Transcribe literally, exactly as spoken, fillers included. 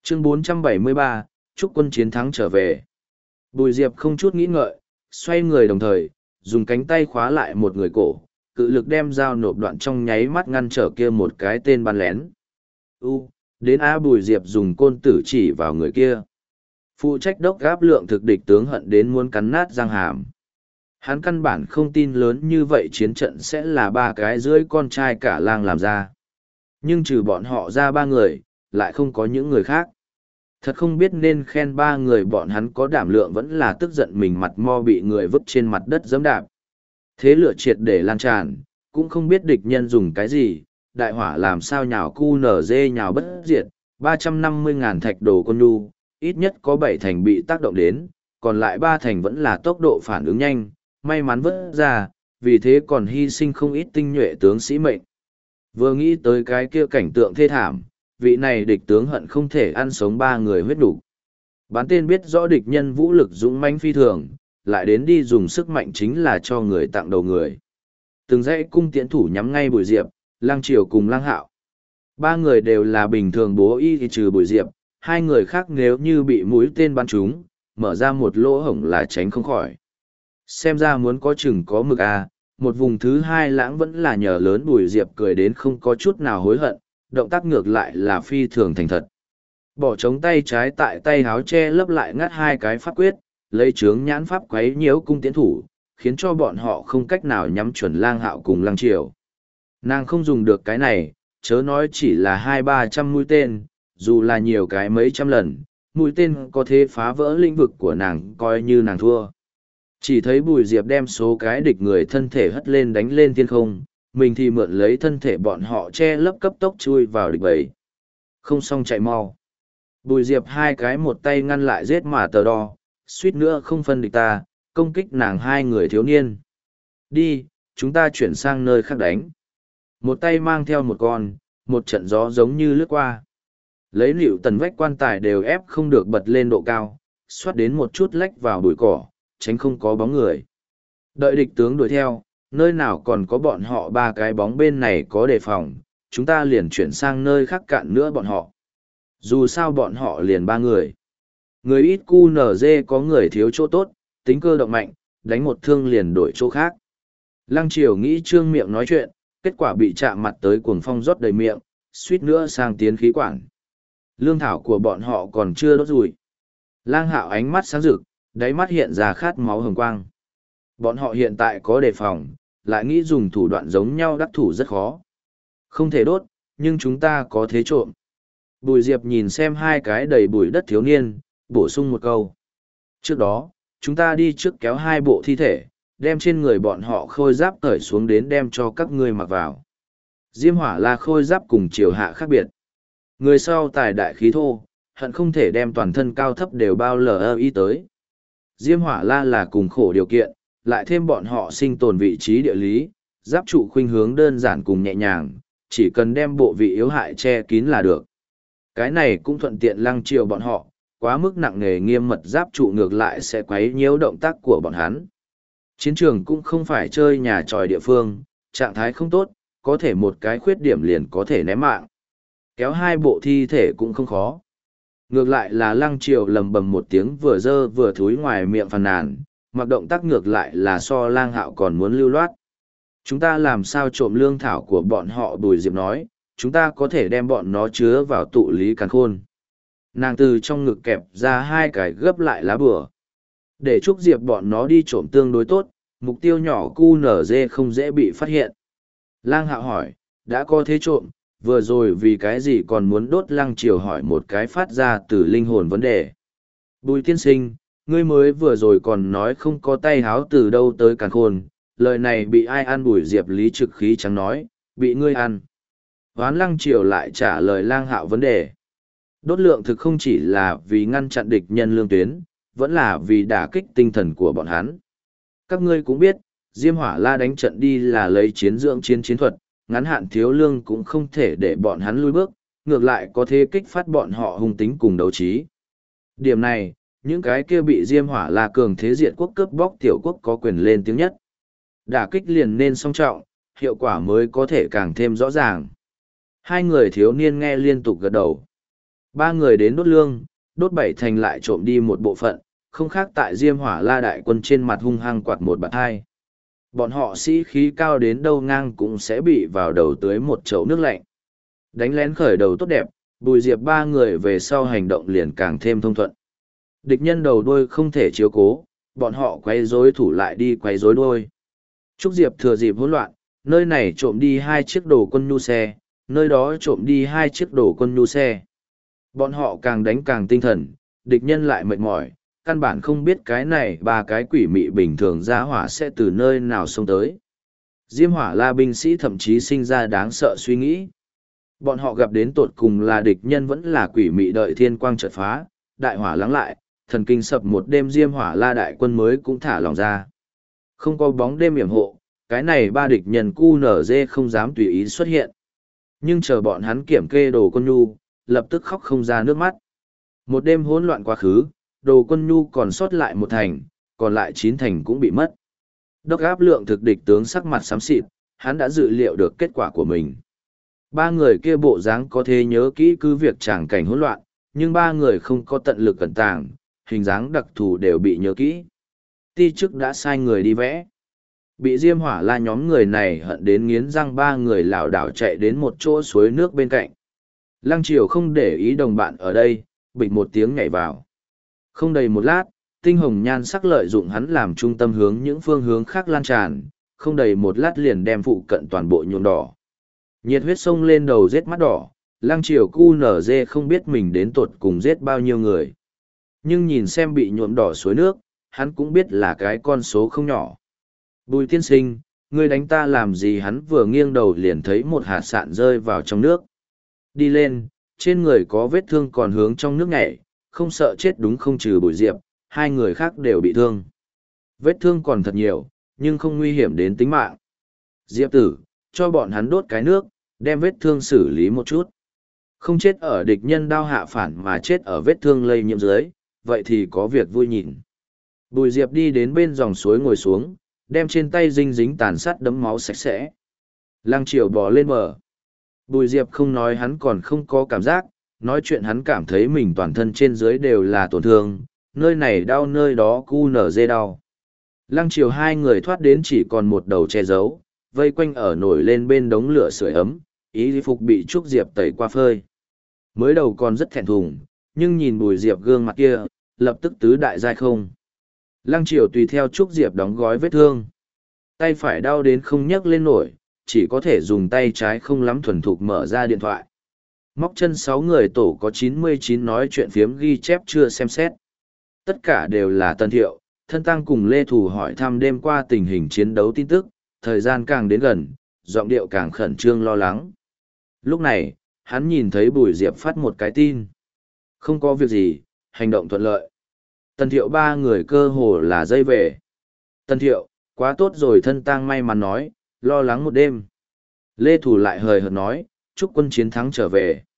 Chương bốn trăm bảy mươi ba, chúc quân chiến thắng trở về. Bùi Diệp không chút nghĩ ngợi, xoay người đồng thời, dùng cánh tay khóa lại một người cổ, cự lực đem dao nộp đoạn trong nháy mắt ngăn trở kia một cái tên bắn lén. U, đến A Bùi Diệp dùng côn tử chỉ vào người kia. Phụ trách đốc gáp lượng thực địch tướng hận đến muốn cắn nát răng hàm. Hắn căn bản không tin lớn như vậy chiến trận sẽ là ba cái rưỡi con trai cả lang làm ra. Nhưng trừ bọn họ ra ba người, lại không có những người khác. Thật không biết nên khen ba người bọn hắn có đảm lượng vẫn là tức giận mình mặt mo bị người vứt trên mặt đất giẫm đạp. Thế lửa triệt để lan tràn, cũng không biết địch nhân dùng cái gì, đại hỏa làm sao nhào cu nở dê nhào bất diệt, ba trăm năm mươi ngàn thạch đồ con nu, ít nhất có bảy thành bị tác động đến, còn lại ba thành vẫn là tốc độ phản ứng nhanh, may mắn vớt ra, vì thế còn hy sinh không ít tinh nhuệ tướng sĩ mệnh. Vừa nghĩ tới cái kia cảnh tượng thê thảm, vị này địch tướng hận không thể ăn sống ba người huyết đủ. Bán tên biết rõ địch nhân vũ lực dũng mãnh phi thường, lại đến đi dùng sức mạnh chính là cho người tặng đầu người. Từng dãy cung tiễn thủ nhắm ngay Bùi Diệp, Lăng Triều cùng Lăng Hạo. Ba người đều là bình thường bố y thì trừ Bùi Diệp, hai người khác nếu như bị mũi tên bắn trúng, mở ra một lỗ hổng là tránh không khỏi. Xem ra muốn có chừng có mực à, một vùng thứ hai lãng vẫn là nhờ lớn Bùi Diệp cười đến không có chút nào hối hận, động tác ngược lại là phi thường thành thật. Bỏ trống tay trái tại tay háo che lấp lại ngắt hai cái pháp quyết, lấy chướng nhãn pháp quấy nhiễu cung tiễn thủ, khiến cho bọn họ không cách nào nhắm chuẩn Lang Hạo cùng Lăng Triều. Nàng không dùng được cái này, chớ nói chỉ là hai ba trăm mũi tên, dù là nhiều cái mấy trăm lần, mũi tên có thể phá vỡ lĩnh vực của nàng coi như nàng thua. Chỉ thấy Bùi Diệp đem số cái địch người thân thể hất lên đánh lên thiên không, mình thì mượn lấy thân thể bọn họ che lấp cấp tốc chui vào địch bầy. Không xong chạy mau. Bùi Diệp hai cái một tay ngăn lại giết mà tờ đo, suýt nữa không phân địch ta, công kích nàng hai người thiếu niên. Đi, chúng ta chuyển sang nơi khác đánh. Một tay mang theo một con, một trận gió giống như lướt qua. Lấy liệu tần vách quan tài đều ép không được bật lên độ cao, xoát đến một chút lách vào bụi cỏ, tránh không có bóng người. Đợi địch tướng đuổi theo, nơi nào còn có bọn họ ba cái bóng bên này có đề phòng, chúng ta liền chuyển sang nơi khác cạn nữa bọn họ. Dù sao bọn họ liền ba người. Người ít cu nở dê có người thiếu chỗ tốt, tính cơ động mạnh, đánh một thương liền đổi chỗ khác. Lăng Triều nghĩ trương miệng nói chuyện, kết quả bị chạm mặt tới cuồng phong rót đầy miệng, suýt nữa sang tiến khí quản. Lương thảo của bọn họ còn chưa đốt rùi. Lang Hạo ánh mắt sáng rực, đáy mắt hiện ra khát máu hồng quang. Bọn họ hiện tại có đề phòng, lại nghĩ dùng thủ đoạn giống nhau đắc thủ rất khó. Không thể đốt, nhưng chúng ta có thế trộm. Bùi Diệp nhìn xem hai cái đầy bụi đất thiếu niên, bổ sung một câu. Trước đó, chúng ta đi trước kéo hai bộ thi thể, đem trên người bọn họ khôi giáp cởi xuống đến đem cho các ngươi mặc vào. Diêm Hỏa là khôi giáp cùng chiều hạ khác biệt. Người sau tài đại khí thô, hận không thể đem toàn thân cao thấp đều bao lờ ý tới. Diêm Hỏa La là cùng khổ điều kiện, lại thêm bọn họ sinh tồn vị trí địa lý, giáp trụ khuynh hướng đơn giản cùng nhẹ nhàng, chỉ cần đem bộ vị yếu hại che kín là được. Cái này cũng thuận tiện Lăng Triều bọn họ, quá mức nặng nề nghiêm mật giáp trụ ngược lại sẽ quấy nhiễu động tác của bọn hắn. Chiến trường cũng không phải chơi nhà tròi địa phương, trạng thái không tốt, có thể một cái khuyết điểm liền có thể ném mạng. Kéo hai bộ thi thể cũng không khó. Ngược lại là Lăng Triều lầm bầm một tiếng vừa dơ vừa thúi ngoài miệng phàn nàn, mặc động tác ngược lại là so Lang Hạo còn muốn lưu loát. Chúng ta làm sao trộm lương thảo của bọn họ? Bùi Diệp nói, chúng ta có thể đem bọn nó chứa vào tụ lý càn khôn. Nàng từ trong ngực kẹp ra hai cái gấp lại lá bừa. Để Trúc Diệp bọn nó đi trộm tương đối tốt, mục tiêu nhỏ cu nở dê không dễ bị phát hiện. Lang Hạo hỏi, đã có thế trộm, vừa rồi vì cái gì còn muốn đốt? Lăng Triều hỏi một cái phát ra từ linh hồn vấn đề. Bùi tiên sinh, ngươi mới vừa rồi còn nói không có tay háo từ đâu tới càn khôn, lời này bị ai ăn? Bùi Diệp lý trực khí trắng nói, bị ngươi ăn. Hoán Lăng Triều lại trả lời Lang Hạo vấn đề. Đốt lượng thực không chỉ là vì ngăn chặn địch nhân lương tuyến, vẫn là vì đả kích tinh thần của bọn hắn. Các ngươi cũng biết, Diêm Hỏa La đánh trận đi là lấy chiến dưỡng chiến chiến thuật, ngắn hạn thiếu lương cũng không thể để bọn hắn lui bước, ngược lại có thể kích phát bọn họ hung tính cùng đấu trí. Điểm này, những cái kia bị Diêm Hỏa La cường thế diện quốc cướp bóc tiểu quốc có quyền lên tiếng nhất. Đả kích liền nên song trọng, hiệu quả mới có thể càng thêm rõ ràng. Hai người thiếu niên nghe liên tục gật đầu. Ba người đến đốt lương, đốt bảy thành lại trộm đi một bộ phận, không khác tại Diêm Hỏa La đại quân trên mặt hung hăng quạt một bạt hai. Bọn họ sĩ khí cao đến đâu ngang cũng sẽ bị vào đầu tưới một chậu nước lạnh. Đánh lén khởi đầu tốt đẹp, Bùi Diệp ba người về sau hành động liền càng thêm thông thuận. Địch nhân đầu đuôi không thể chiếu cố, bọn họ quay rối thủ lại đi quay rối đuôi. Trúc Diệp thừa dịp hỗn loạn, nơi này trộm đi hai chiếc đồ quân nhu xe, nơi đó trộm đi hai chiếc đồ quân nhu xe. Bọn họ càng đánh càng tinh thần, địch nhân lại mệt mỏi, căn bản không biết cái này ba cái quỷ mị bình thường ra hỏa sẽ từ nơi nào xông tới. Diêm Hỏa La binh sĩ thậm chí sinh ra đáng sợ suy nghĩ. Bọn họ gặp đến tột cùng là địch nhân vẫn là quỷ mị đợi thiên quang chợt phá, đại hỏa lắng lại, thần kinh sập một đêm Diêm Hỏa La đại quân mới cũng thả lòng ra. Không có bóng đêm yểm hộ, cái này ba địch nhân cu nở dê không dám tùy ý xuất hiện. Nhưng chờ bọn hắn kiểm kê đồ quân nhu, lập tức khóc không ra nước mắt. Một đêm hỗn loạn quá khứ, đồ quân nhu còn sót lại một thành, còn lại chín thành cũng bị mất. Đốc áp lượng thực địch tướng sắc mặt xám xịt, hắn đã dự liệu được kết quả của mình. Ba người kia bộ dáng có thể nhớ kỹ cứ việc tràng cảnh hỗn loạn, nhưng ba người không có tận lực cẩn tàng, hình dáng đặc thù đều bị nhớ kỹ. Ti chức đã sai người đi vẽ. Bị Diêm Hỏa La nhóm người này hận đến nghiến răng, ba người lảo đảo chạy đến một chỗ suối nước bên cạnh. Lăng Triều không để ý đồng bạn ở đây, bịch một tiếng nhảy vào. Không đầy một lát, tinh hồng nhan sắc lợi dụng hắn làm trung tâm hướng những phương hướng khác lan tràn, không đầy một lát liền đem phụ cận toàn bộ nhuộm đỏ. Nhiệt huyết sông lên đầu giết mắt đỏ, Lăng Triều cu nở dê không biết mình đến tột cùng giết bao nhiêu người. Nhưng nhìn xem bị nhuộm đỏ suối nước, hắn cũng biết là cái con số không nhỏ. Bùi tiên sinh, ngươi đánh ta làm gì? Hắn vừa nghiêng đầu liền thấy một hạt sạn rơi vào trong nước. Đi lên, trên người có vết thương còn hướng trong nước nhảy, không sợ chết đúng không? Trừ Bùi Diệp, hai người khác đều bị thương. Vết thương còn thật nhiều, nhưng không nguy hiểm đến tính mạng. Diệp tử, cho bọn hắn đốt cái nước, đem vết thương xử lý một chút. Không chết ở địch nhân đao hạ phản mà chết ở vết thương lây nhiễm dưới, vậy thì có việc vui nhìn. Bùi Diệp đi đến bên dòng suối ngồi xuống, đem trên tay dinh dính tàn sát đấm máu sạch sẽ. Lăng Triều bò lên bờ. Bùi Diệp không nói hắn còn không có cảm giác, nói chuyện hắn cảm thấy mình toàn thân trên dưới đều là tổn thương, nơi này đau nơi đó cu nở dê đau. Lăng Triều hai người thoát đến chỉ còn một đầu che giấu, vây quanh ở nổi lên bên đống lửa sưởi ấm, ý phục bị Trúc Diệp tẩy qua phơi. Mới đầu còn rất thẹn thùng, nhưng nhìn Bùi Diệp gương mặt kia, lập tức tứ đại giai không. Lăng Triều tùy theo Trúc Diệp đóng gói vết thương. Tay phải đau đến không nhấc lên nổi, chỉ có thể dùng tay trái không lắm thuần thục mở ra điện thoại. Móc chân sáu người tổ có chín mươi chín nói chuyện phiếm ghi chép chưa xem xét. Tất cả đều là Tân Thiệu, Thân Tăng cùng Lê Thù hỏi thăm đêm qua tình hình chiến đấu tin tức, thời gian càng đến gần, giọng điệu càng khẩn trương lo lắng. Lúc này, hắn nhìn thấy Bùi Diệp phát một cái tin. Không có việc gì, hành động thuận lợi. Tân Thiệu ba người cơ hồ là dây về. Tân Thiệu, quá tốt rồi. Thân Tăng may mắn nói, lo lắng một đêm. Lê Thủ lại hời hợt nói, chúc quân chiến thắng trở về.